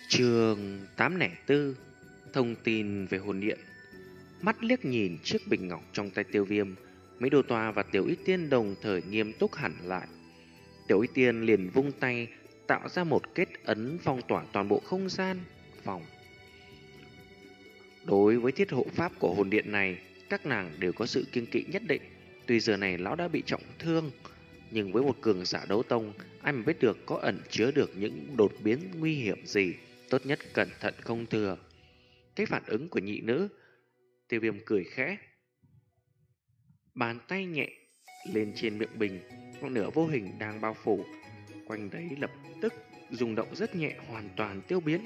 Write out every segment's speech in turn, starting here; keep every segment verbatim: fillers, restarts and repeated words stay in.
Chương tám không bốn. Thông tin về hồn điện. Mắt liếc nhìn chiếc bình ngọc trong tay Tiêu Viêm, mấy đồ tòa và Tiểu Y Tiên đồng thời nghiêm túc hẳn lại. Tiểu Y Tiên liền vung tay tạo ra một kết ấn phong tỏa toàn bộ không gian phòng. Đối với thiết hộ pháp của hồn điện này, các nàng đều có sự kiêng kỵ nhất định. Tuy giờ này lão đã bị trọng thương, nhưng với một cường giả đấu tông, ai mà biết được có ẩn chứa được những đột biến nguy hiểm gì. Tốt nhất cẩn thận không thừa. Cái phản ứng của nhị nữ, Tiêu Viêm cười khẽ, bàn tay nhẹ lên trên miệng bình, ngọn lửa vô hình đang bao phủ quanh đấy lập tức rung động rất nhẹ, hoàn toàn tiêu biến.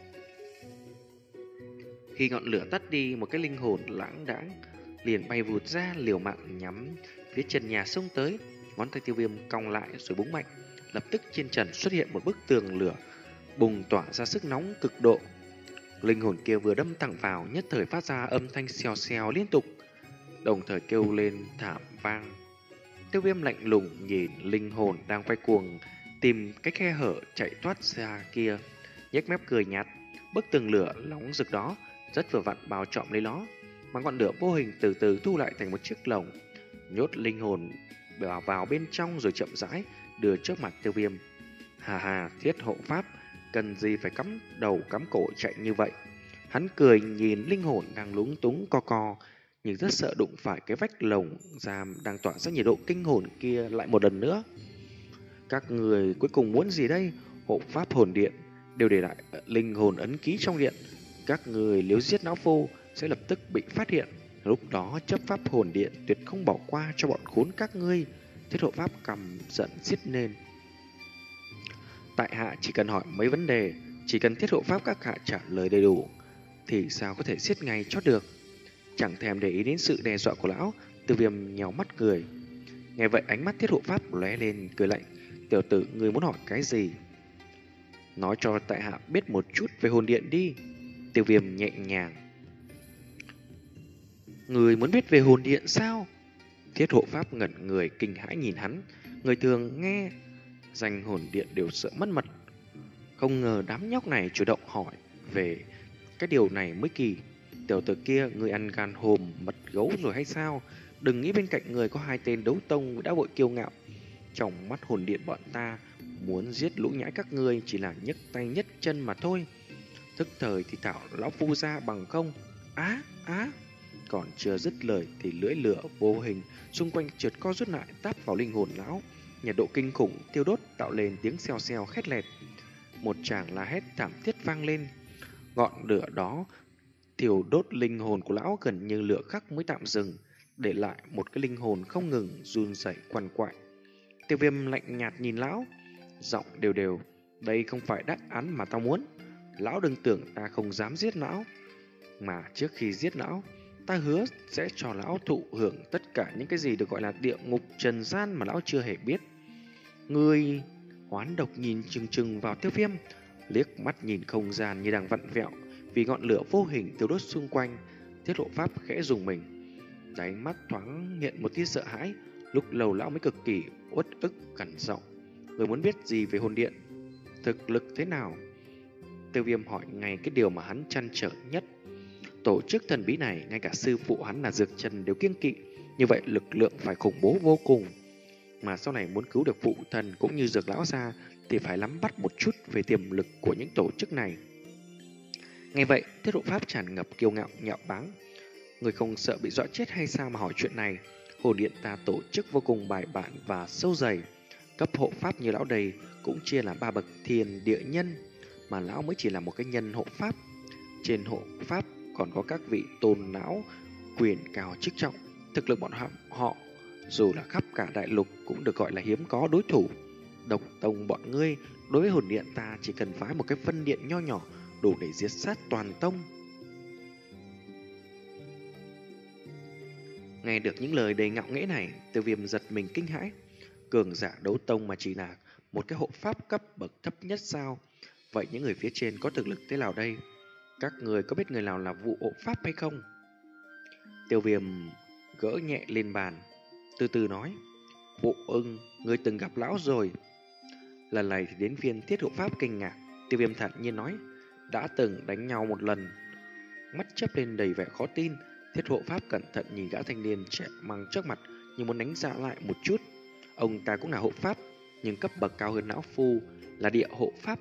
Khi ngọn lửa tắt đi, một cái linh hồn lãng đãng liền bay vụt ra, liều mạng nhắm phía trần nhà xông tới. Ngón tay Tiêu Viêm cong lại rồi búng mạnh, lập tức trên trần xuất hiện một bức tường lửa bùng tỏa ra sức nóng cực độ. Linh hồn kia vừa đâm thẳng vào, nhất thời phát ra âm thanh xèo xèo liên tục, đồng thời kêu lên thảm vang. Tiêu Viêm lạnh lùng nhìn linh hồn đang quay cuồng tìm cái khe hở chạy thoát ra kia, nhếch mép cười nhạt. Bức tường lửa nóng rực đó rất vừa vặn bao trọn lấy nó, mà ngọn lửa vô hình từ từ thu lại thành một chiếc lồng, nhốt linh hồn vào vào bên trong rồi chậm rãi đưa trước mặt Tiêu Viêm. Hà hà, thiết hộ pháp, cần gì phải cắm đầu cắm cổ chạy như vậy? Hắn cười nhìn linh hồn đang lúng túng co co, nhưng rất sợ đụng phải cái vách lồng giam đang tỏa ra nhiệt độ kinh hồn kia lại một lần nữa. Các người cuối cùng muốn gì đây? Hộ pháp hồn điện đều để lại linh hồn ấn ký trong điện. Các người nếu giết não phu sẽ lập tức bị phát hiện. Lúc đó chấp pháp hồn điện tuyệt không bỏ qua cho bọn khốn các ngươi. Thiết hộ pháp căm giận giết nên. Tại hạ chỉ cần hỏi mấy vấn đề, chỉ cần thiết hộ pháp các hạ trả lời đầy đủ thì sao có thể giết ngay cho được. Chẳng thèm để ý đến sự đe dọa của lão, Tiêu Viêm nhéo mắt cười. Nghe vậy ánh mắt thiết hộ pháp lóe lên cười lạnh. Tiểu tử, ngươi muốn hỏi cái gì? Nói cho tại hạ biết một chút về hồn điện đi. Tiêu Viêm nhẹ nhàng. Người muốn biết về hồn điện sao? Thiết hộ pháp ngẩn người kinh hãi nhìn hắn. Người thường nghe danh hồn điện đều sợ mất mật, không ngờ đám nhóc này chủ động hỏi về cái điều này mới kỳ. Tiểu tử kia, người ăn gan hùm mật gấu rồi hay sao? Đừng nghĩ bên cạnh người có hai tên đấu tông đã vội kiêu ngạo. Trong mắt hồn điện bọn ta, muốn giết lũ nhãi các ngươi chỉ là nhấc tay nhấc chân mà thôi. Thức thời thì thảo lão phu ra bằng không. Á, á. Còn chưa dứt lời thì lưỡi lửa vô hình xung quanh trượt co rút lại táp vào linh hồn lão. Nhiệt độ kinh khủng tiêu đốt tạo lên tiếng xèo xèo khét lẹt. Một tràng la hét thảm thiết vang lên. Ngọn lửa đó thiêu đốt linh hồn của lão gần như lửa khắc mới tạm dừng, để lại một cái linh hồn không ngừng run rẩy quằn quại. Tiêu Viêm lạnh nhạt nhìn lão, giọng đều đều. Đây không phải đáp án mà tao muốn. Lão đừng tưởng ta không dám giết lão, mà trước khi giết lão, ta hứa sẽ cho lão thụ hưởng tất cả những cái gì được gọi là địa ngục trần gian mà lão chưa hề biết. Người hoán độc nhìn chừng chừng vào Tiêu Viêm, liếc mắt nhìn không gian như đang vặn vẹo vì ngọn lửa vô hình tiêu đốt xung quanh. Thiết hộ pháp khẽ rùng mình, đáy mắt thoáng hiện một tia sợ hãi. Lúc lâu lão mới cực kỳ uất ức gằn giọng. Người muốn biết gì về hồn điện? Thực lực thế nào? Tiêu Viêm hỏi ngay cái điều mà hắn trăn trở nhất. Tổ chức thần bí này, ngay cả sư phụ hắn là Dược Trần đều kiêng kỵ. Như vậy lực lượng phải khủng bố vô cùng. Mà sau này muốn cứu được phụ thần cũng như Dược lão ra thì phải nắm bắt một chút về tiềm lực của những tổ chức này. Nghe vậy, thiết hộ pháp tràn ngập kiêu ngạo nhạo báng. Người không sợ bị dọa chết hay sao mà hỏi chuyện này? Hồn điện ta tổ chức vô cùng bài bản và sâu dày. Cấp hộ pháp như lão đây cũng chia là ba bậc thiền địa nhân, mà lão mới chỉ là một cái nhân hộ pháp. Trên hộ pháp còn có các vị tôn lão quyền cao chức trọng. Thực lực bọn họ, họ dù là khắp cả đại lục cũng được gọi là hiếm có đối thủ. Độc tông bọn ngươi đối với hồn điện ta chỉ cần phái một cái phân điện nho nhỏ đủ để giết sát toàn tông. Nghe được những lời đầy ngạo nghễ này, Tiêu Viêm giật mình kinh hãi. Cường giả đấu tông mà chỉ là một cái hộ pháp cấp bậc thấp nhất sao? Vậy những người phía trên có thực lực thế nào đây? Các người có biết người nào là vụ hộ pháp hay không? Tiêu Viêm gỡ nhẹ lên bàn, từ từ nói. Vụ ưng, người từng gặp lão rồi. Lần này thì đến viên thiết hộ pháp kinh ngạc. Tiêu Viêm thản nhiên nói. đã từng đánh nhau một lần. Mắt chớp lên đầy vẻ khó tin, Thiết hộ pháp cẩn thận nhìn gã thanh niên trẻ măng trước mặt như muốn đánh giá lại một chút. Ông ta cũng là hộ pháp, nhưng cấp bậc cao hơn lão phu, là địa hộ pháp.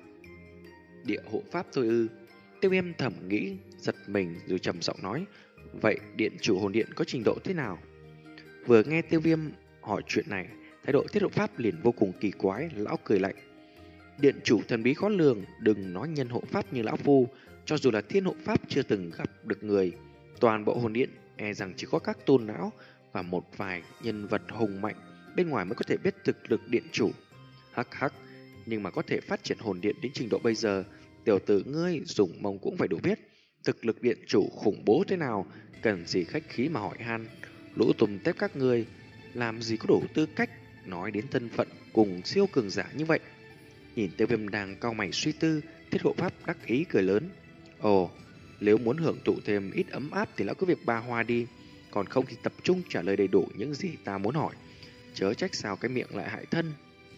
Địa hộ pháp thôi ư? Tiêu Viêm thầm nghĩ, giật mình rồi trầm giọng nói, vậy điện chủ hồn điện có trình độ thế nào? Vừa nghe Tiêu Viêm hỏi chuyện này, thái độ Thiết hộ pháp liền vô cùng kỳ quái, lão cười lạnh. Điện chủ thần bí khó lường, đừng nói nhân hộ pháp như lão phu, cho dù là thiên hộ pháp chưa từng gặp được người, toàn bộ hồn điện e rằng chỉ có các tôn não và một vài nhân vật hùng mạnh bên ngoài mới có thể biết thực lực điện chủ. Hắc hắc, nhưng mà có thể phát triển hồn điện đến trình độ bây giờ, tiểu tử ngươi dùng mông cũng phải đủ biết thực lực điện chủ khủng bố thế nào, cần gì khách khí mà hỏi han. Lũ tùm tép các ngươi làm gì có đủ tư cách nói đến thân phận cùng siêu cường giả như vậy. Nhìn Tiêu Viêm đang cau mày suy tư, Thiết hộ pháp đắc ý cười lớn. Ồ, nếu muốn hưởng thụ thêm ít ấm áp thì lão cứ việc ba hoa đi, còn không thì tập trung trả lời đầy đủ những gì ta muốn hỏi, chớ trách sao cái miệng lại hại thân.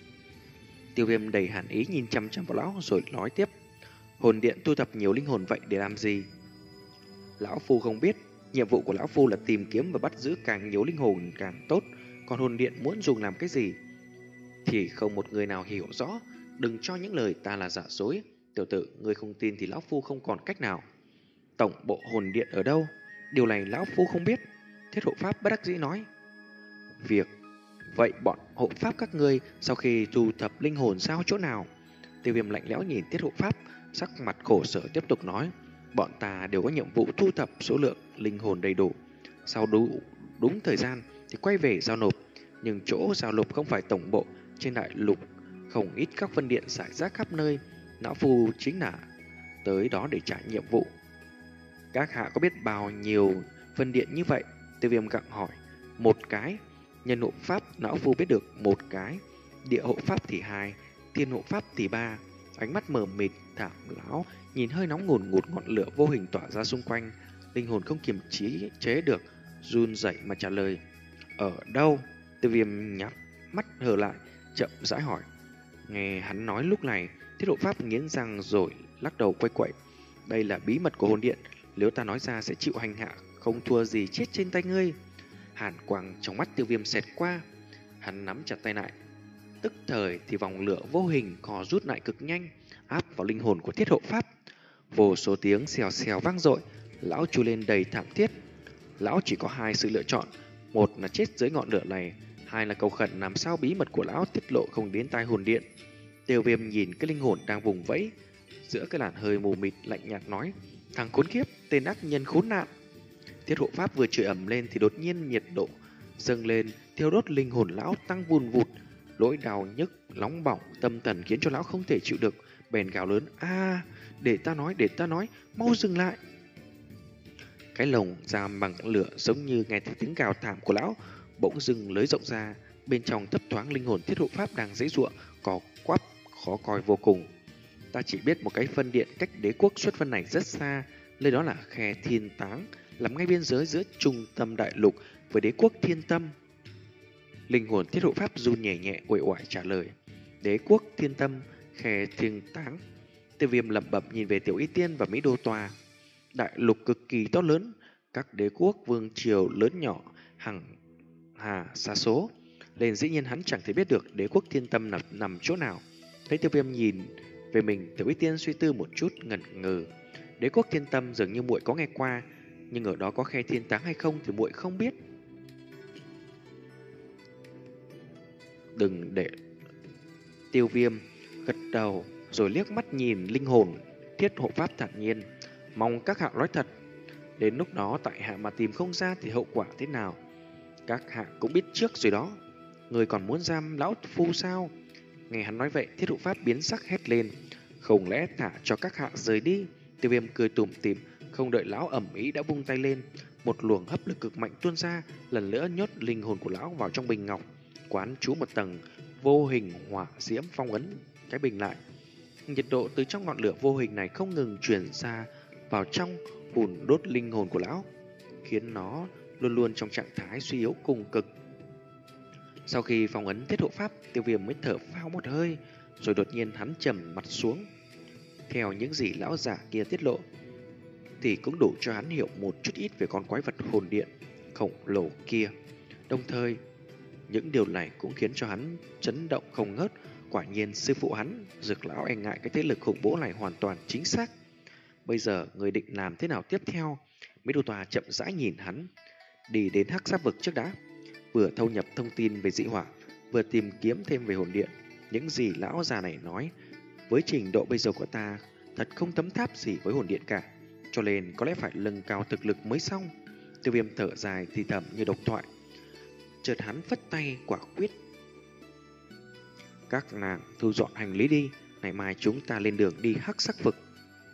Tiêu Viêm đầy hàn ý nhìn chăm chăm vào lão rồi nói tiếp. Hồn điện thu thập nhiều linh hồn vậy để làm gì? Lão phu không biết, nhiệm vụ của lão phu là tìm kiếm và bắt giữ càng nhiều linh hồn càng tốt, còn hồn điện muốn dùng làm cái gì thì không một người nào hiểu rõ. Đừng cho những lời ta là giả dối. Tiểu tử, ngươi không tin thì lão phu không còn cách nào. Tổng bộ hồn điện ở đâu? Điều này lão phu không biết. Thiết hộ pháp bất đắc dĩ nói. Việc vậy bọn hộ pháp các ngươi sau khi thu thập linh hồn sao chỗ nào? Tiêu Viêm lạnh lẽo nhìn Thiết hộ pháp, sắc mặt khổ sở tiếp tục nói. Bọn ta đều có nhiệm vụ thu thập số lượng linh hồn đầy đủ, sau đủ đúng thời gian thì quay về giao nộp. Nhưng chỗ giao nộp không phải tổng bộ, trên đại lục không ít các phân điện rải rác khắp nơi. Lão phu chính là tới đó để trả nhiệm vụ. Các hạ có biết bao nhiêu phân điện như vậy? Tiêu Viêm gặng hỏi. Một cái. Nhân hộ pháp lão phu biết được một cái, địa hộ pháp thì hai, thiên hộ pháp thì ba. Ánh mắt mờ mịt thảm lão nhìn hơi nóng ngùn ngụt ngọn lửa vô hình tỏa ra xung quanh, linh hồn không kiềm chế chế được, run rẩy mà trả lời. Ở đâu? Tiêu Viêm nhắm mắt hờ lại, chậm rãi hỏi. Nghe hắn nói lúc này, Thiết hộ pháp nghiến răng rồi lắc đầu quay quậy. Đây là bí mật của hồn điện, nếu ta nói ra sẽ chịu hành hạ, không thua gì chết trên tay ngươi. Hàn quang trong mắt Tiêu Viêm xẹt qua, hắn nắm chặt tay lại. Tức thời thì vòng lửa vô hình co rút lại cực nhanh, áp vào linh hồn của Thiết hộ pháp. Vô số tiếng xèo xèo vang dội, lão chu lên đầy thảm thiết. Lão chỉ có hai sự lựa chọn, một là chết dưới ngọn lửa này, hai là cầu khẩn làm sao bí mật của lão tiết lộ không đến tai hồn điện. Tiêu Viêm nhìn cái linh hồn đang vùng vẫy giữa cái làn hơi mù mịt, lạnh nhạt nói. Thằng khốn kiếp, tên ác nhân khốn nạn. Thiết hộ pháp vừa chửi ầm lên thì đột nhiên nhiệt độ dâng lên, thiêu đốt linh hồn lão tăng vùn vụt. Nỗi đau nhức nóng bỏng tâm thần khiến cho lão không thể chịu được, bèn gào lớn. A, để ta nói, để ta nói, mau dừng lại. Cái lồng giam bằng lửa giống như nghe thấy tiếng gào thảm của lão, bỗng dưng lưới rộng ra, bên trong thấp thoáng linh hồn Thiết hộ pháp đang giãy giụa, cò quắp khó coi vô cùng. Ta chỉ biết một cái phân điện cách đế quốc xuất phân này rất xa, nơi đó là khe Thiên Táng, nằm ngay biên giới giữa trung tâm đại lục với đế quốc Thiên Tâm. Linh hồn Thiết hộ pháp run nhẹ nhẹ uể oải trả lời. Đế quốc Thiên Tâm, khe Thiên Táng. Tiêu Viêm lẩm bẩm nhìn về Tiểu Y Tiên và Mỹ Đô Tòa. Đại lục cực kỳ to lớn, các đế quốc vương triều lớn nhỏ hằng hà xa số, nên dĩ nhiên hắn chẳng thể biết được đế quốc Thiên Tâm nằm, nằm chỗ nào. Thấy Tiêu Viêm nhìn về mình, Tiểu Y Tiên suy tư một chút ngẩn ngừ. Đế quốc Thiên Tâm dường như muội có nghe qua, nhưng ở đó có khe Thiên Táng hay không thì muội không biết. Đừng để. Tiêu Viêm gật đầu rồi liếc mắt nhìn linh hồn Thiết hộ pháp thản nhiên. Mong các hạ nói thật, đến lúc đó tại hạ mà tìm không ra thì hậu quả thế nào các hạ cũng biết trước rồi đó. Người còn muốn giam lão phu sao? Nghe hắn nói vậy, Thiết hộ pháp biến sắc hét lên. Không lẽ thả cho các hạ rời đi? Tiêu Viêm cười tủm tỉm, không đợi lão ẩm ý đã vung tay lên, một luồng hấp lực cực mạnh tuôn ra, lần nữa nhốt linh hồn của lão vào trong bình ngọc, quán trú một tầng vô hình hỏa diễm phong ấn cái bình lại. Nhiệt độ từ trong ngọn lửa vô hình này không ngừng truyền ra vào trong hùn đốt linh hồn của lão, khiến nó luôn luôn trong trạng thái suy yếu cùng cực. Sau khi phong ấn Thiết hộ pháp, Tiêu Viêm mới thở phào một hơi, rồi đột nhiên hắn trầm mặt xuống. Theo những gì lão giả kia tiết lộ thì cũng đủ cho hắn hiểu một chút ít về con quái vật hồn điện khổng lồ kia. Đồng thời, những điều này cũng khiến cho hắn chấn động không ngớt. Quả nhiên sư phụ hắn, Dược lão e ngại cái thế lực khủng bố này hoàn toàn chính xác. Bây giờ người định làm thế nào tiếp theo? Mỹ Đô Tòa chậm rãi nhìn hắn, đi đến hắc giáp vực trước đã. Vừa thâu nhập thông tin về dị hỏa, vừa tìm kiếm thêm về hồn điện. Những gì lão già này nói, với trình độ bây giờ của ta, thật không tấm tháp gì với hồn điện cả. Cho nên có lẽ phải nâng cao thực lực mới xong. Tiêu Viêm thở dài thì thầm như độc thoại. Chợt hắn phất tay quả quyết. Các nàng thu dọn hành lý đi, ngày mai chúng ta lên đường đi hắc sắc vực.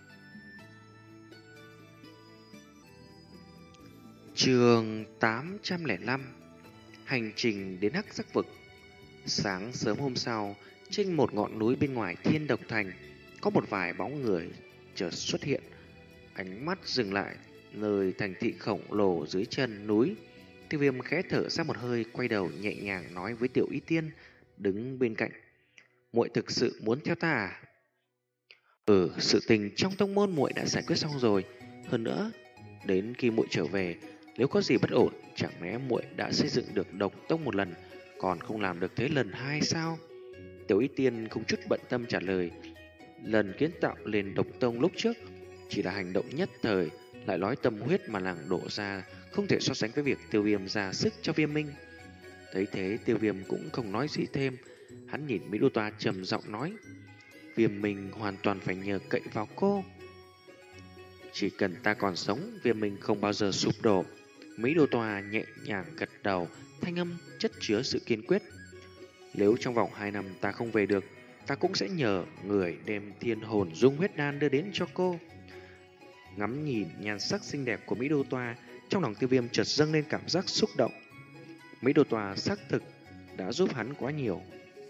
Chương tám trăm lẻ năm. Hành trình đến hắc sắc vực. Sáng sớm hôm sau, trên một ngọn núi bên ngoài Thiên Độc Thành, có một vài bóng người chợt xuất hiện. Ánh mắt dừng lại nơi thành thị khổng lồ dưới chân núi. Tiêu Viêm khẽ thở ra một hơi, quay đầu nhẹ nhàng nói với Tiểu Y Tiên đứng bên cạnh. Muội thực sự muốn theo ta à? Ừ, sự tình trong tông môn muội đã giải quyết xong rồi. Hơn nữa, đến khi muội trở về, nếu có gì bất ổn, chẳng lẽ muội đã xây dựng được độc tông một lần, còn không làm được thế lần hai sao? Tiểu Y Tiên không chút bận tâm trả lời. Lần kiến tạo lên độc tông lúc trước chỉ là hành động nhất thời, lại nói tâm huyết mà nàng đổ ra không thể so sánh với việc Tiêu Viêm ra sức cho Viêm Minh. Thấy thế, Tiêu Viêm cũng không nói gì thêm. Hắn nhìn Mỹ Đô Toa trầm giọng nói, Viêm Minh hoàn toàn phải nhờ cậy vào cô. Chỉ cần ta còn sống, Viêm Minh không bao giờ sụp đổ. Mỹ Đô Toa nhẹ nhàng gật đầu, thanh âm chất chứa sự kiên quyết. Nếu trong vòng hai năm ta không về được, ta cũng sẽ nhờ người đem thiên hồn dung huyết đan đưa đến cho cô. Ngắm nhìn nhan sắc xinh đẹp của Mỹ Đô Toa, trong lòng Tiêu Viêm chợt dâng lên cảm giác xúc động. Mỹ Đô Toa xác thực đã giúp hắn quá nhiều.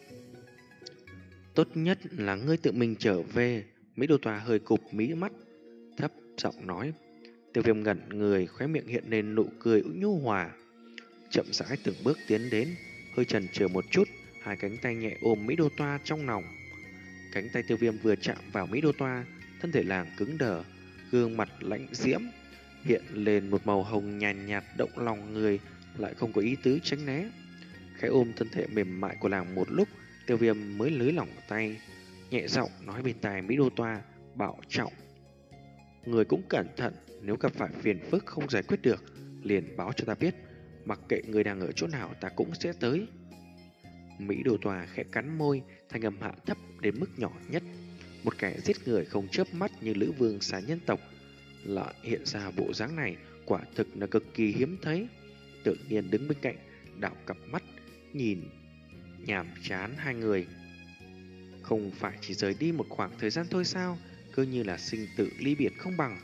Tốt nhất là ngươi tự mình trở về. Mỹ Đô Toa hơi cụp mí mắt, thấp giọng nói. Tiêu Viêm ngẩn người, khóe miệng hiện lên nụ cười nhu hòa. Chậm rãi từng bước tiến đến, hơi chần chừ một chút, hai cánh tay nhẹ ôm Mỹ Đô Toa trong lòng. Cánh tay Tiêu Viêm vừa chạm vào Mỹ Đô Toa, thân thể làng cứng đờ, gương mặt lãnh diễm hiện lên một màu hồng nhàn nhạt, nhạt động lòng người, lại không có ý tứ tránh né. Khẽ ôm thân thể mềm mại của làng một lúc, Tiêu Viêm mới lưới lỏng tay, nhẹ giọng nói bên tai Mỹ Đô Toa, bảo trọng. Người cũng cẩn thận, nếu gặp phải phiền phức không giải quyết được, liền báo cho ta biết, mặc kệ người đang ở chỗ nào ta cũng sẽ tới. Mỹ Đô Toa khẽ cắn môi, thanh âm hạ thấp đến mức nhỏ nhất. Một kẻ giết người không chớp mắt như Lữ Vương xà nhân tộc lại hiện ra bộ dáng này, quả thực là cực kỳ hiếm thấy. Tự nhiên đứng bên cạnh, đảo cặp mắt nhìn nhàm chán hai người. Không phải chỉ rời đi một khoảng thời gian thôi sao, cứ như là sinh tử ly biệt không bằng.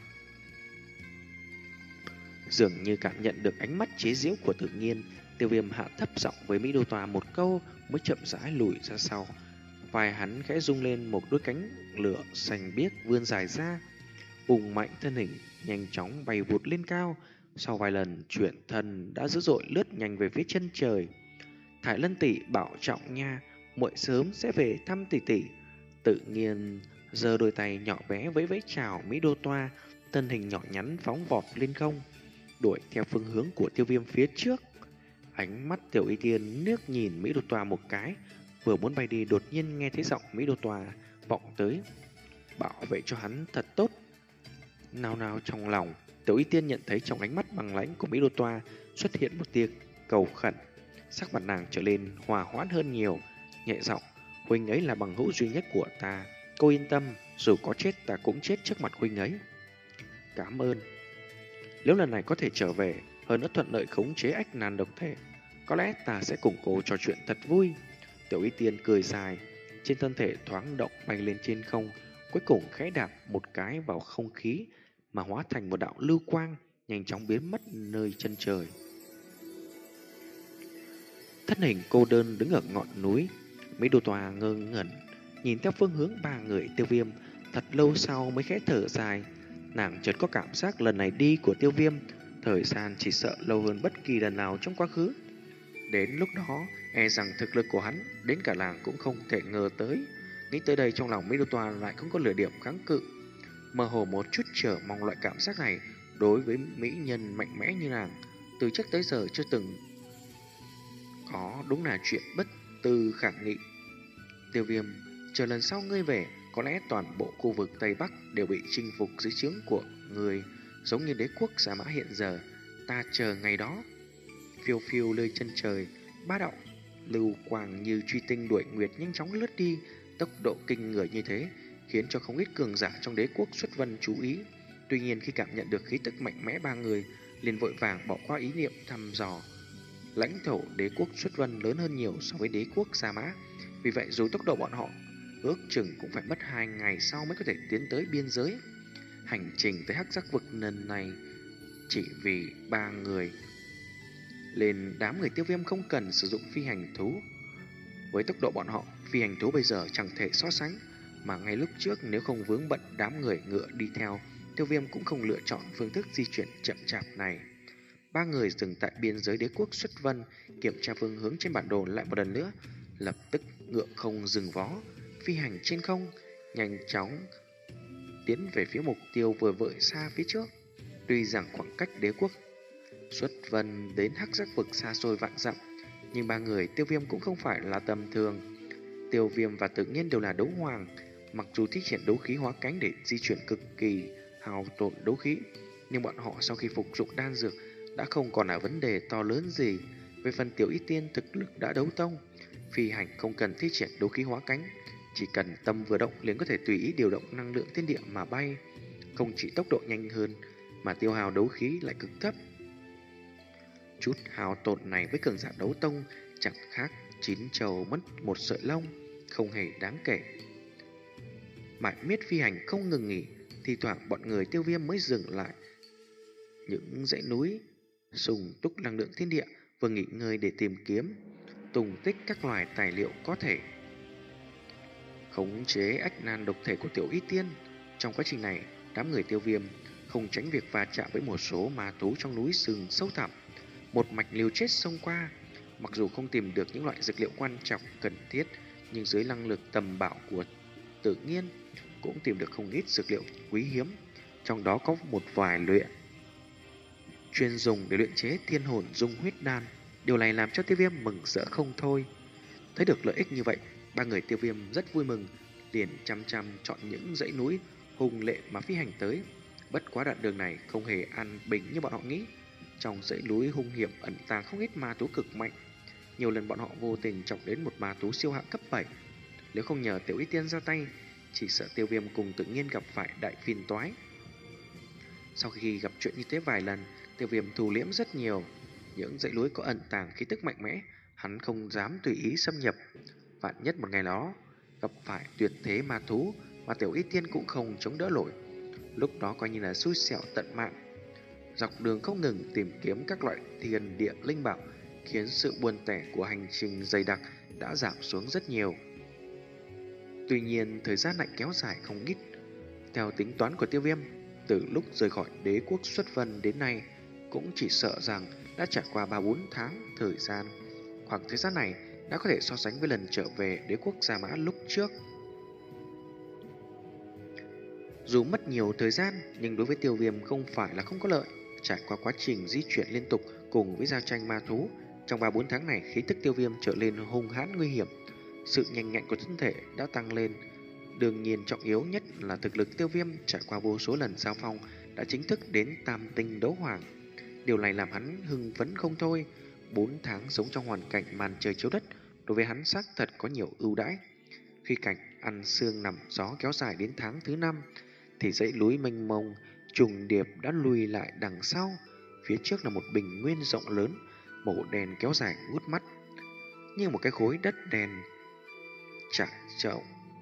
Dường như cảm nhận được ánh mắt chế giễu của Tự Nhiên, Tiêu Viêm hạ thấp giọng với Mỹ Đô Toa một câu mới chậm rãi lùi ra sau. Vai hắn khẽ rung lên, một đôi cánh lửa xanh biếc vươn dài ra, hùng mạnh thân hình nhanh chóng bay vụt lên cao. Sau vài lần chuyển thân đã dữ dội lướt nhanh về phía chân trời. Thải Lân tỷ bảo trọng nha, muội sớm sẽ về thăm tỷ tỷ. Tự Nhiên giơ đôi tay nhỏ bé vẫy vẫy chào Mỹ Đô Toa, thân hình nhỏ nhắn phóng vọt lên không, đuổi theo phương hướng của Tiêu Viêm phía trước. Ánh mắt Tiểu Y Tiên nước nhìn Mỹ Đô Toa một cái, vừa muốn bay đi đột nhiên nghe thấy giọng Mỹ Đô Toa vọng tới, bảo vệ cho hắn thật tốt. Nào nào trong lòng, Tiểu Y Tiên nhận thấy trong ánh mắt bằng lãnh của Mỹ Đô Toa xuất hiện một tia cầu khẩn. Sắc mặt nàng trở lên hòa hoãn hơn nhiều, nhẹ giọng, huynh ấy là bằng hữu duy nhất của ta, cô yên tâm, dù có chết ta cũng chết trước mặt huynh ấy. Cảm ơn. Nếu lần này có thể trở về, hơn nữa thuận lợi khống chế ách nan độc thể, có lẽ ta sẽ cùng cô trò chuyện thật vui. Tiểu Y Tiên cười dài, trên thân thể thoáng động bay lên trên không, cuối cùng khẽ đạp một cái vào không khí mà hóa thành một đạo lưu quang, nhanh chóng biến mất nơi chân trời. Thân hình cô đơn đứng ở ngọn núi, Mỹ Đô Toa ngơ ngẩn nhìn theo phương hướng ba người Tiêu Viêm, thật lâu sau mới khẽ thở dài. Nàng chợt có cảm giác lần này đi của Tiêu Viêm, thời gian chỉ sợ lâu hơn bất kỳ lần nào trong quá khứ. Đến lúc đó, e rằng thực lực của hắn đến cả làng cũng không thể ngờ tới. Nghĩ tới đây trong lòng Mỹ Đô Toa lại không có lửa điểm kháng cự. Mơ hồ một chút chờ mong loại cảm giác này đối với mỹ nhân mạnh mẽ như nàng, từ trước tới giờ chưa từng có, đúng là chuyện bất tư khả nghị. Tiêu Viêm, chờ lần sau ngươi về, có lẽ toàn bộ khu vực Tây Bắc đều bị chinh phục dưới trướng của ngươi, giống như đế quốc Sa Mã hiện giờ. Ta chờ ngày đó. Phiêu phiêu lơi chân trời, bá đạo lưu quang như truy tinh đuổi nguyệt nhanh chóng lướt đi, tốc độ kinh người như thế khiến cho không ít cường giả trong đế quốc xuất vân chú ý. Tuy nhiên khi cảm nhận được khí tức mạnh mẽ ba người, liền vội vàng bỏ qua ý niệm thăm dò. Lãnh thổ đế quốc xuất vân lớn hơn nhiều so với đế quốc Sa Mã, vì vậy dù tốc độ bọn họ ước chừng cũng phải mất hai ngày sau mới có thể tiến tới biên giới. Hành trình tới Hắc Giác vực lần này chỉ vì ba người, nên đám người Tiêu Viêm không cần sử dụng phi hành thú. Với tốc độ bọn họ, phi hành thú bây giờ chẳng thể so sánh, mà ngay lúc trước nếu không vướng bận đám người ngựa đi theo, Tiêu Viêm cũng không lựa chọn phương thức di chuyển chậm chạp này. Ba người dừng tại biên giới đế quốc xuất vân, kiểm tra phương hướng trên bản đồ lại một lần nữa, lập tức ngựa không dừng vó, phi hành trên không, nhanh chóng tiến về phía mục tiêu vừa vợi xa phía trước. Tuy rằng khoảng cách đế quốc xuất vân đến Hắc Giác vực xa xôi vạn dặm, nhưng ba người Tiêu Viêm cũng không phải là tầm thường. Tiêu Viêm và Tự Nhiên đều là đấu hoàng, mặc dù thi triển đấu khí hóa cánh để di chuyển cực kỳ hao tổn đấu khí, nhưng bọn họ sau khi phục dụng đan dược đã không còn là vấn đề to lớn gì. Về phần Tiểu Y Tiên thực lực đã đấu tông, phi hành không cần thi triển đấu khí hóa cánh, chỉ cần tâm vừa động liền có thể tùy ý điều động năng lượng thiên địa mà bay. Không chỉ tốc độ nhanh hơn mà tiêu hao đấu khí lại cực thấp. Chút hao tổn này với cường giả đấu tông chẳng khác chín trâu mất một sợi lông, không hề đáng kể. Mãi miết phi hành không ngừng nghỉ, thì thoảng bọn người Tiêu Viêm mới dừng lại những dãy núi sùng túc năng lượng thiên địa, vừa nghỉ ngơi để tìm kiếm tùng tích các loài tài liệu có thể khống chế ách nan độc thể của Tiểu Y Tiên. Trong quá trình này, đám người Tiêu Viêm không tránh việc va chạm với một số ma thú trong núi rừng sâu thẳm, một mạch liều chết xông qua. Mặc dù không tìm được những loại dược liệu quan trọng cần thiết, nhưng dưới năng lực tầm bảo của Tự Nhiên cũng tìm được không ít dược liệu quý hiếm, trong đó có một vài luyện chuyên dùng để luyện chế thiên hồn dung huyết đan. Điều này làm cho Tiêu Viêm mừng rỡ không thôi. Thấy được lợi ích như vậy, ba người Tiêu Viêm rất vui mừng, liền chăm chăm chọn những dãy núi hùng lệ mà phi hành tới. Bất quá đoạn đường này không hề an bình như bọn họ nghĩ. Trong dãy núi hung hiểm ẩn tàng không ít ma thú cực mạnh. Nhiều lần bọn họ vô tình chọc đến một ma thú siêu hạng cấp bảy. Nếu không nhờ Tiểu Y Tiên ra tay, chỉ sợ Tiêu Viêm cùng Tự Nhiên gặp phải đại phiền toái. Sau khi gặp chuyện như thế vài lần, Tiêu Viêm thu liễm rất nhiều. Những dãy núi có ẩn tàng khí tức mạnh mẽ, hắn không dám tùy ý xâm nhập. Vạn nhất một ngày đó gặp phải tuyệt thế ma thú mà Tiểu Y Tiên cũng không chống đỡ nổi, lúc đó coi như là xui xẻo tận mạng. Dọc đường không ngừng tìm kiếm các loại thiên địa linh bảo, khiến sự buồn tẻ của hành trình dày đặc đã giảm xuống rất nhiều. Tuy nhiên thời gian lại kéo dài không ít. Theo tính toán của Tiêu Viêm, từ lúc rời khỏi đế quốc xuất vân đến nay, cũng chỉ sợ rằng đã trải qua ba bốn tháng thời gian. Khoảng thời gian này đã có thể so sánh với lần trở về đế quốc Sa Mã lúc trước. Dù mất nhiều thời gian, nhưng đối với Tiêu Viêm không phải là không có lợi. Trải qua quá trình di chuyển liên tục cùng với giao tranh ma thú, trong ba bốn tháng này khí tức Tiêu Viêm trở lên hung hãn nguy hiểm. Sự nhanh nhạy của thân thể đã tăng lên. Đương nhiên trọng yếu nhất là thực lực Tiêu Viêm trải qua vô số lần giao phong đã chính thức đến tam tinh đấu hoàng. Điều này làm hắn hưng phấn không thôi. Bốn tháng sống trong hoàn cảnh màn trời chiếu đất đối với hắn xác thật có nhiều ưu đãi. Khi cảnh ăn sương nằm gió kéo dài đến tháng thứ năm, thì dãy núi mênh mông trùng điệp đã lùi lại đằng sau. Phía trước là một bình nguyên rộng lớn, màu đen kéo dài ngút mắt, như một cái khối đất đen trải rộng.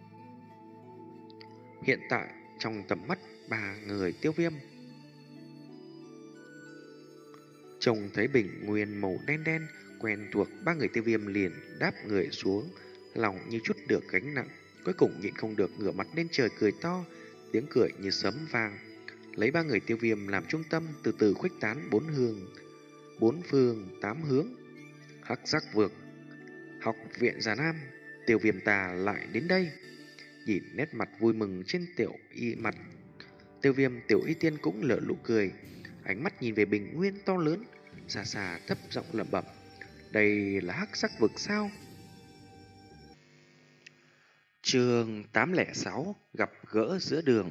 Hiện tại trong tầm mắt ba người Tiêu Viêm, trông thấy bình nguyên màu đen đen quen thuộc, ba người Tiêu Viêm liền đáp người xuống, lòng như chút được gánh nặng. Cuối cùng nhịn không được ngửa mặt lên trời cười to, tiếng cười như sấm vang. Lấy ba người Tiêu Viêm làm trung tâm, từ từ khuếch tán bốn hướng, bốn phương tám hướng. Hắc Giác vực, học viện Già Nam, Tiêu Viêm ta lại đến đây. Nhìn nét mặt vui mừng trên tiểu y mặt Tiêu Viêm, Tiểu Y Tiên cũng lở nụ cười, ánh mắt nhìn về bình nguyên to lớn, xa xa thấp giọng lẩm bẩm: đây là hắc sắc vực sao? Chương tám không sáu gặp gỡ giữa đường.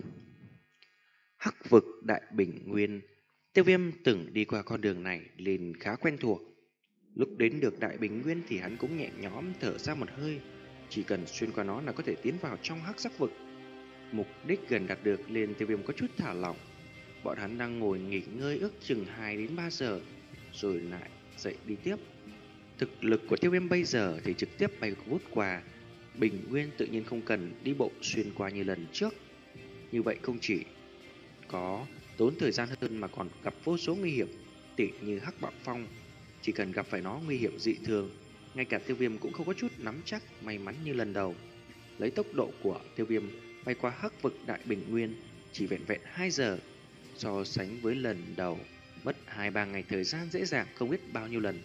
Hắc vực Đại Bình Nguyên. Tiêu Viêm từng đi qua con đường này nên khá quen thuộc. Lúc đến được Đại Bình Nguyên thì hắn cũng nhẹ nhõm thở ra một hơi, chỉ cần xuyên qua nó là có thể tiến vào trong hắc sắc vực. Mục đích gần đạt được nên Tiêu Viêm có chút thả lỏng. Bọn hắn đang ngồi nghỉ ngơi ước chừng hai đến ba giờ, rồi lại dậy đi tiếp. Thực lực của Tiêu Viêm bây giờ thì trực tiếp bay vút qua Bình Nguyên, tự nhiên không cần đi bộ xuyên qua như lần trước. Như vậy không chỉ có tốn thời gian hơn mà còn gặp vô số nguy hiểm, tỉ như hắc bạo phong. Chỉ cần gặp phải nó nguy hiểm dị thường, ngay cả Tiêu Viêm cũng không có chút nắm chắc may mắn như lần đầu. Lấy tốc độ của Tiêu Viêm bay qua hắc vực Đại Bình Nguyên chỉ vẹn vẹn hai giờ, so sánh với lần đầu mất hai ba ngày thời gian dễ dàng không biết bao nhiêu lần.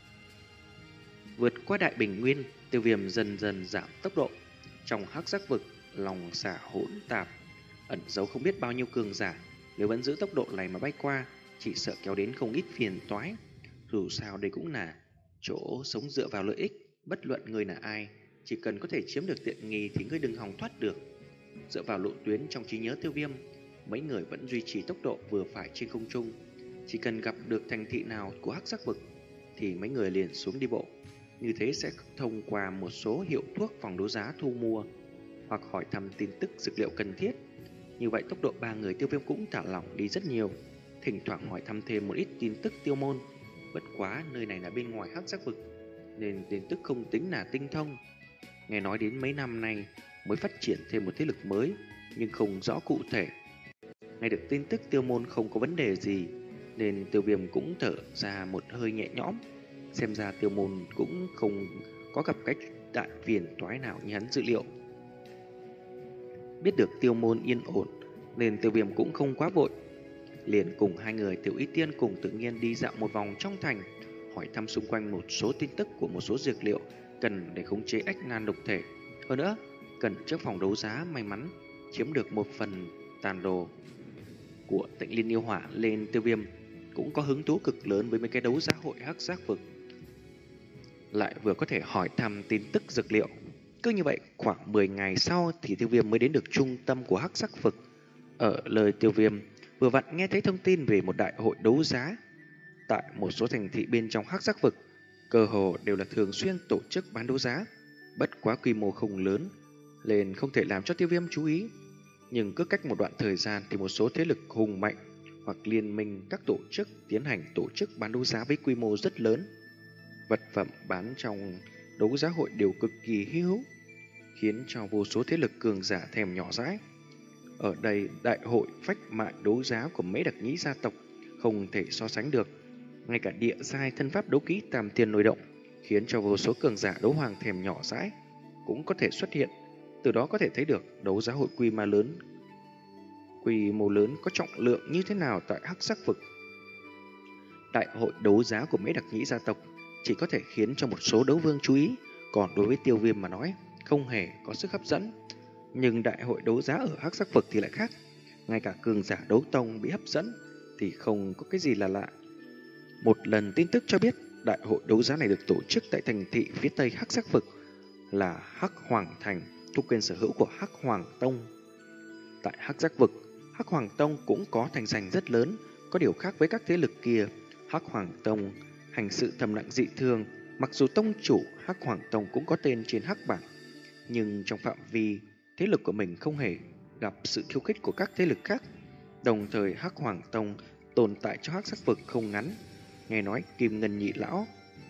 Vượt qua Đại Bình Nguyên, Tiêu Viêm dần dần giảm tốc độ. Trong hắc sắc vực, lòng xả hỗn tạp, ẩn giấu không biết bao nhiêu cường giả. Nếu vẫn giữ tốc độ này mà bay qua, chỉ sợ kéo đến không ít phiền toái. Dù sao đây cũng là chỗ sống dựa vào lợi ích, bất luận người là ai, chỉ cần có thể chiếm được tiện nghi thì ngươi đừng hòng thoát được. Dựa vào lộ tuyến trong trí nhớ Tiêu Viêm, mấy người vẫn duy trì tốc độ vừa phải trên không trung. Chỉ cần gặp được thành thị nào của hắc sắc vực thì mấy người liền xuống đi bộ. Như thế sẽ thông qua một số hiệu thuốc phòng đấu giá thu mua, hoặc hỏi thăm tin tức dược liệu cần thiết. Như vậy tốc độ ba người Tiêu Viêm cũng thả lỏng đi rất nhiều. Thỉnh thoảng hỏi thăm thêm một ít tin tức tiêu môn. Bất quá nơi này là bên ngoài hắc sắc vực nên tin tức không tính là tinh thông. Nghe nói đến mấy năm nay mới phát triển thêm một thế lực mới, nhưng không rõ cụ thể. Nghe được tin tức tiêu môn không có vấn đề gì, nên Tiêu Viêm cũng thở ra một hơi nhẹ nhõm. Xem ra tiêu môn cũng không có gặp cách đại phiền toái nào như hắn dự liệu. Biết được tiêu môn yên ổn nên Tiêu Viêm cũng không quá vội, liền cùng hai người Tiểu Y Tiên cùng Tự Nhiên đi dạo một vòng trong thành, hỏi thăm xung quanh một số tin tức của một số dược liệu cần để khống chế ách nan độc thể. Hơn nữa, cần trước phòng đấu giá may mắn chiếm được một phần tàn đồ của Tịnh Liên Yêu Hỏa, lên Tiêu Viêm cũng có hứng thú cực lớn với mấy cái đấu giá hội hắc giác vực, lại vừa có thể hỏi thăm tin tức dược liệu. Cứ như vậy, khoảng mười ngày sau thì Tiêu Viêm mới đến được trung tâm của hắc sắc vực. Ở lời Tiêu Viêm vừa vặn nghe thấy thông tin về một đại hội đấu giá. Tại một số thành thị bên trong hắc sắc vực, cơ hồ đều là thường xuyên tổ chức bán đấu giá, bất quá quy mô không lớn nên không thể làm cho Tiêu Viêm chú ý. Nhưng cứ cách một đoạn thời gian thì một số thế lực hùng mạnh hoặc liên minh các tổ chức tiến hành tổ chức bán đấu giá với quy mô rất lớn. Vật phẩm bán trong đấu giá hội đều cực kỳ hy hữu, khiến cho vô số thế lực cường giả thèm nhỏ dãi. Ở đây, đại hội phách mại đấu giá của mấy đặc nhĩ gia tộc không thể so sánh được. Ngay cả địa giai thân pháp đấu kỹ tam thiên nổi động, khiến cho vô số cường giả đấu hoàng thèm nhỏ dãi cũng có thể xuất hiện. Từ đó có thể thấy được đấu giá hội quy mô lớn quy mô lớn có trọng lượng như thế nào tại hắc sắc vực. Đại hội đấu giá của mấy đặc nhĩ gia tộc chỉ có thể khiến cho một số đấu vương chú ý, còn đối với Tiêu Viêm mà nói không hề có sức hấp dẫn. Nhưng đại hội đấu giá ở hắc sắc vực thì lại khác, ngay cả cường giả đấu tông bị hấp dẫn thì không có cái gì là lạ. Một lần tin tức cho biết đại hội đấu giá này được tổ chức tại thành thị phía tây hắc sắc vực là Hắc Hoàng Thành, thuộc quyền sở hữu của Hắc Hoàng Tông. Tại hắc sắc vực, Hắc Hoàng Tông cũng có thành danh rất lớn, có điều khác với các thế lực kia. Hắc Hoàng Tông hành sự thầm lặng dị thường, mặc dù tông chủ Hắc Hoàng Tông cũng có tên trên hắc bảng, nhưng trong phạm vi thế lực của mình không hề gặp sự khiêu khích của các thế lực khác. Đồng thời Hắc Hoàng Tông tồn tại cho hắc sắc vực không ngắn. Nghe nói Kim Ngân Nhị Lão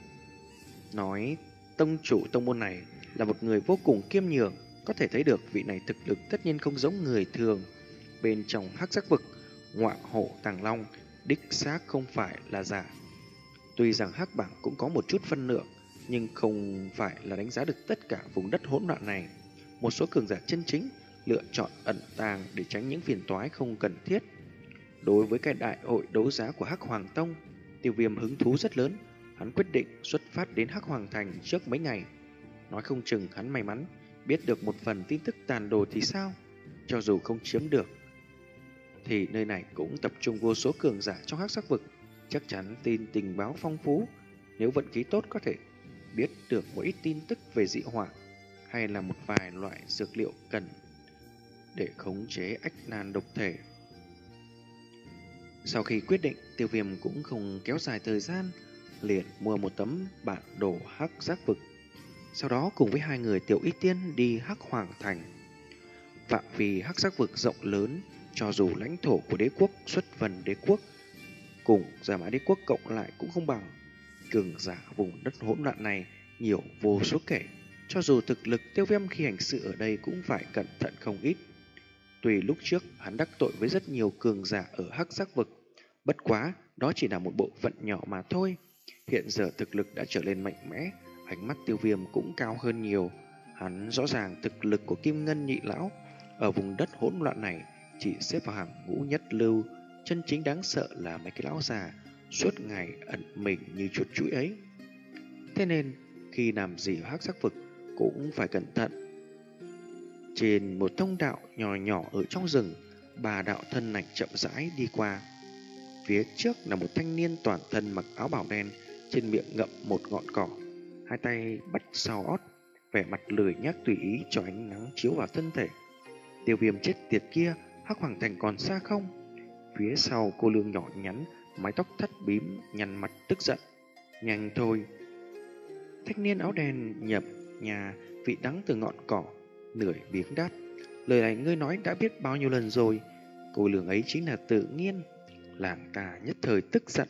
nói tông chủ tông môn này là một người vô cùng kiêm nhường, có thể thấy được vị này thực lực tất nhiên không giống người thường. Bên trong hắc sắc vực, ngọa hổ tàng long đích xác không phải là giả. Tuy rằng hắc bảng cũng có một chút phân lượng, nhưng không phải là đánh giá được tất cả vùng đất hỗn loạn này. Một số cường giả chân chính lựa chọn ẩn tàng để tránh những phiền toái không cần thiết. Đối với cái đại hội đấu giá của Hắc Hoàng Tông, Tiêu Viêm hứng thú rất lớn. Hắn quyết định xuất phát đến Hắc Hoàng Thành trước mấy ngày. Nói không chừng hắn may mắn biết được một phần tin tức tàn đồ thì sao? Cho dù không chiếm được, thì nơi này cũng tập trung vô số cường giả trong hắc sắc vực, chắc chắn tin tình báo phong phú. Nếu vận khí tốt có thể biết được một ít tin tức về dị hỏa, hay là một vài loại dược liệu cần để khống chế ách nan độc thể. Sau khi quyết định, Tiêu Viêm cũng không kéo dài thời gian, liền mua một tấm bản đồ hắc giác vực. Sau đó cùng với hai người Tiểu Y Tiên đi Hắc Hoàng Thành. Phạm vi hắc giác vực rộng lớn, cho dù lãnh thổ của đế quốc Xuất Vân đế quốc cùng Giả Mã đế quốc cộng lại cũng không bằng. Cường giả vùng đất hỗn loạn này nhiều vô số kể, cho dù thực lực Tiêu Viêm khi hành sự ở đây cũng phải cẩn thận không ít. Tuy lúc trước hắn đắc tội với rất nhiều cường giả ở hắc giác vực, bất quá đó chỉ là một bộ phận nhỏ mà thôi. Hiện giờ thực lực đã trở lên mạnh mẽ, ánh mắt Tiêu Viêm cũng cao hơn nhiều. Hắn rõ ràng thực lực của Kim Ngân nhị lão ở vùng đất hỗn loạn này chỉ xếp vào hàng ngũ nhất lưu. Chân chính đáng sợ là mấy cái lão già suốt ngày ẩn mình như chuột chuỗi ấy. Thế nên khi làm gì ở hắc sắc vực cũng phải cẩn thận. Trên một thông đạo nhỏ nhỏ ở trong rừng, bà đạo thân ảnh chậm rãi đi qua. Phía trước là một thanh niên toàn thân mặc áo bào đen, trên miệng ngậm một ngọn cỏ, hai tay bắt sau ót, vẻ mặt lười nhác tùy ý cho ánh nắng chiếu vào thân thể. Tiêu Viêm chết tiệt kia, Hắc Hoàng Thành còn xa không? Phía sau cô lương nhỏ nhắn, mái tóc thắt bím, nhăn mặt tức giận. Nhanh thôi. Thanh niên áo đen nhập nhà vị đắng từ ngọn cỏ, nửa biếng đáp. Lời này ngươi nói đã biết bao nhiêu lần rồi. Cô lương ấy chính là Tự Nhiên. Làng ta nhất thời tức giận,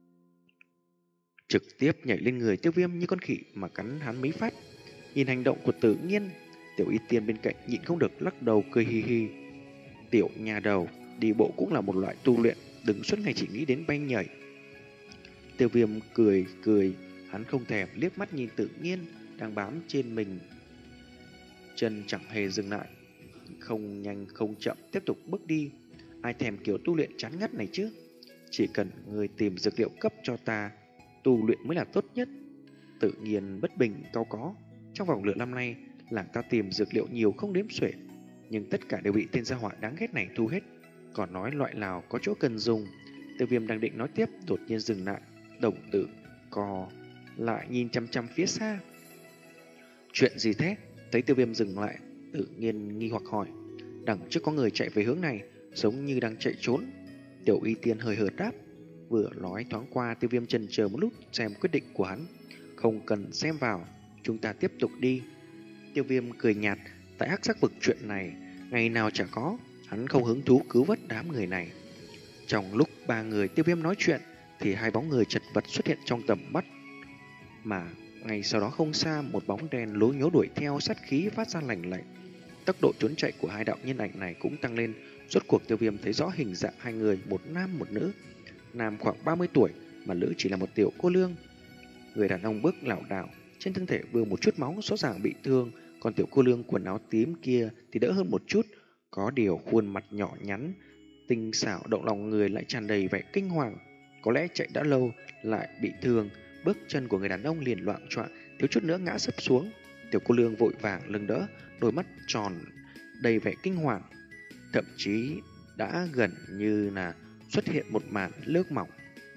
trực tiếp nhảy lên người Tiêu Viêm như con khỉ mà cắn hắn mấy phát. Nhìn hành động của Tự Nhiên, Tiểu Y Tiên bên cạnh nhịn không được lắc đầu cười hi hi. Tiểu nhà đầu, đi bộ cũng là một loại tu luyện, đừng suốt ngày chỉ nghĩ đến bay nhảy. Tiêu Viêm cười cười, hắn không thèm liếc mắt nhìn Tự Nhiên đang bám trên mình, chân chẳng hề dừng lại, không nhanh không chậm tiếp tục bước đi. Ai thèm kiểu tu luyện chán ngắt này chứ? Chỉ cần người tìm dược liệu cấp cho ta, tu luyện mới là tốt nhất. Tự Nhiên bất bình cau có. Trong vòng nửa năm nay, làng ta tìm dược liệu nhiều không đếm xuể, nhưng tất cả đều bị tên gia họa đáng ghét này thu hết. Còn nói loại nào có chỗ cần dùng. Tiêu Viêm đang định nói tiếp, đột nhiên dừng lại, đồng tử co lại nhìn chăm chăm phía xa. Chuyện gì thế? Thấy Tiêu Viêm dừng lại, Tự Nhiên nghi hoặc hỏi. Đằng trước có người chạy về hướng này, giống như đang chạy trốn. Tiểu Y Tiên hơi hợt đáp. Vừa nói thoáng qua, Tiêu Viêm chần chờ một lúc xem quyết định của hắn. Không cần xem vào, chúng ta tiếp tục đi. Tiêu Viêm cười nhạt. Tại hắc sắc vực chuyện này ngày nào chả có, hắn không hứng thú cứu vớt đám người này. Trong lúc ba người Tiêu Viêm nói chuyện thì hai bóng người chật vật xuất hiện trong tầm mắt, mà ngay sau đó không xa, một bóng đen lố nhố đuổi theo, sát khí phát ra lạnh lạnh. Tốc độ trốn chạy của hai đạo nhân ảnh này cũng tăng lên. Rốt cuộc Tiêu Viêm thấy rõ hình dạng hai người, một nam một nữ. Nam khoảng ba mươi tuổi, mà nữ chỉ là một tiểu cô lương. Người đàn ông bước lảo đảo, trên thân thể vương một chút máu, rõ ràng bị thương. Còn tiểu cô lương quần áo tím kia thì đỡ hơn một chút, có điều khuôn mặt nhỏ nhắn, tinh xảo động lòng người, lại tràn đầy vẻ kinh hoàng. Có lẽ chạy đã lâu lại bị thương, bước chân của người đàn ông liền loạng choạng, thiếu chút nữa ngã sấp xuống. Tiểu cô lương vội vàng lưng đỡ, đôi mắt tròn đầy vẻ kinh hoàng, thậm chí đã gần như là xuất hiện một màn nước mỏng.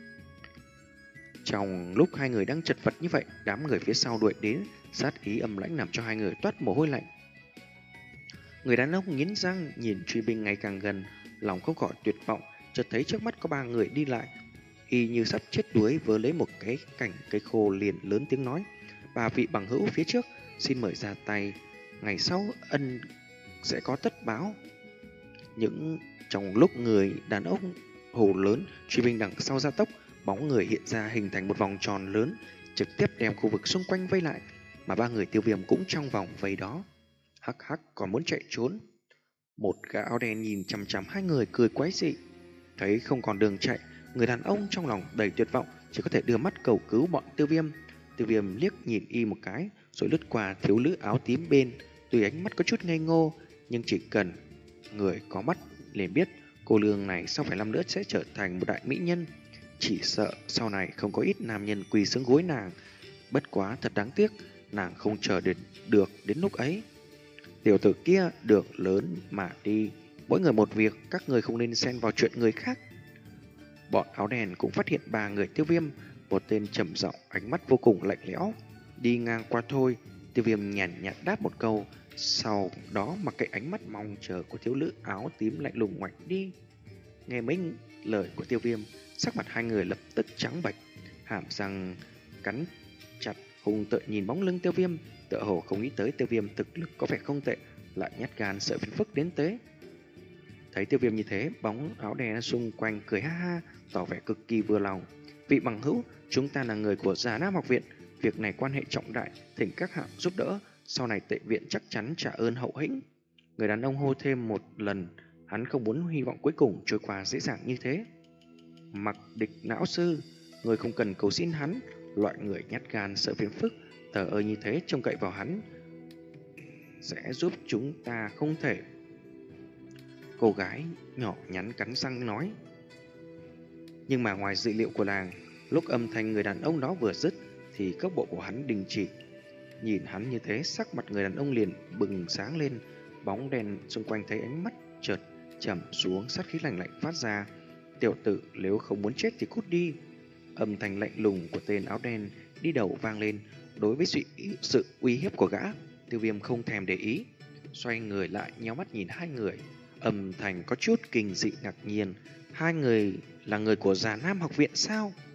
Trong lúc hai người đang chật vật như vậy, đám người phía sau đuổi đến, sát ý âm lãnh làm cho hai người toát mồ hôi lạnh. Người đàn ông nghiến răng nhìn truy binh ngày càng gần, lòng không khỏi tuyệt vọng. Chợt thấy trước mắt có ba người đi lại, y như sắp chết đuối, vớ lấy một cái cành cây khô liền lớn tiếng nói: "Ba vị bằng hữu phía trước, xin mời ra tay, ngày sau ân sẽ có tất báo." Những trong lúc người đàn ông hồ lớn, truy binh đằng sau gia tốc, bóng người hiện ra hình thành một vòng tròn lớn, trực tiếp đem khu vực xung quanh vây lại, mà ba người Tiêu Viêm cũng trong vòng vây đó. Hắc hắc, còn muốn chạy trốn? Một gã áo đen nhìn chằm chằm hai người cười quái dị. Thấy không còn đường chạy, người đàn ông trong lòng đầy tuyệt vọng, chỉ có thể đưa mắt cầu cứu bọn Tiêu Viêm. Tiêu Viêm liếc nhìn y một cái, rồi lướt qua thiếu nữ áo tím bên. Tuy ánh mắt có chút ngây ngô, nhưng chỉ cần người có mắt liền biết cô lương này sau vài năm nữa sẽ trở thành một đại mỹ nhân. Chỉ sợ sau này không có ít nam nhân quỳ xuống gối nàng. Bất quá thật đáng tiếc, nàng không chờ đến được đến lúc ấy. Tiểu tử kia được lớn mà đi, mỗi người một việc, các người không nên xen vào chuyện người khác. Bọn áo đen cũng phát hiện ba người Tiêu Viêm, một tên trầm giọng, ánh mắt vô cùng lạnh lẽo. Đi ngang qua thôi, Tiêu Viêm nhàn nhạt đáp một câu, sau đó mặc kệ ánh mắt mong chờ của thiếu nữ áo tím lạnh lùng ngoảnh đi. Nghe mấy lời của Tiêu Viêm, sắc mặt hai người lập tức trắng bệch, hàm răng cắn chặt, hung tợn nhìn bóng lưng Tiêu Viêm, tựa hồ không nghĩ tới Tiêu Viêm thực lực có vẻ không tệ, lại nhát gan sợ phiền phức đến thế. Thấy Tiêu Viêm như thế, bóng áo đen xung quanh cười ha ha, tỏ vẻ cực kỳ vừa lòng. Vị bằng hữu, chúng ta là người của Già Nam học viện, việc này quan hệ trọng đại, thỉnh các hạ giúp đỡ, sau này tệ viện chắc chắn trả ơn hậu hĩnh. Người đàn ông hô thêm một lần, hắn không muốn hy vọng cuối cùng trôi qua dễ dàng như thế. Mặc Địch não sư, người không cần cầu xin hắn, loại người nhát gan sợ phiền phức, thờ ơ như thế trông cậy vào hắn sẽ giúp chúng ta không thể. Cô gái nhỏ nhắn cắn răng nói. Nhưng mà ngoài dự liệu của nàng, lúc âm thanh người đàn ông đó vừa dứt thì cước bộ của hắn đình chỉ. Nhìn hắn như thế, sắc mặt người đàn ông liền bừng sáng lên, bóng đèn xung quanh thấy ánh mắt chợt trầm xuống, sát khí lạnh lạnh phát ra. Tiểu tử, nếu không muốn chết thì cút đi. Âm thanh lạnh lùng của tên áo đen đi đầu vang lên. Đối với sự, sự uy hiếp của gã, Tiêu Viêm không thèm để ý, xoay người lại nhéo mắt nhìn hai người. Âm thanh có chút kinh dị ngạc nhiên. Hai người là người của Già Nam học viện sao?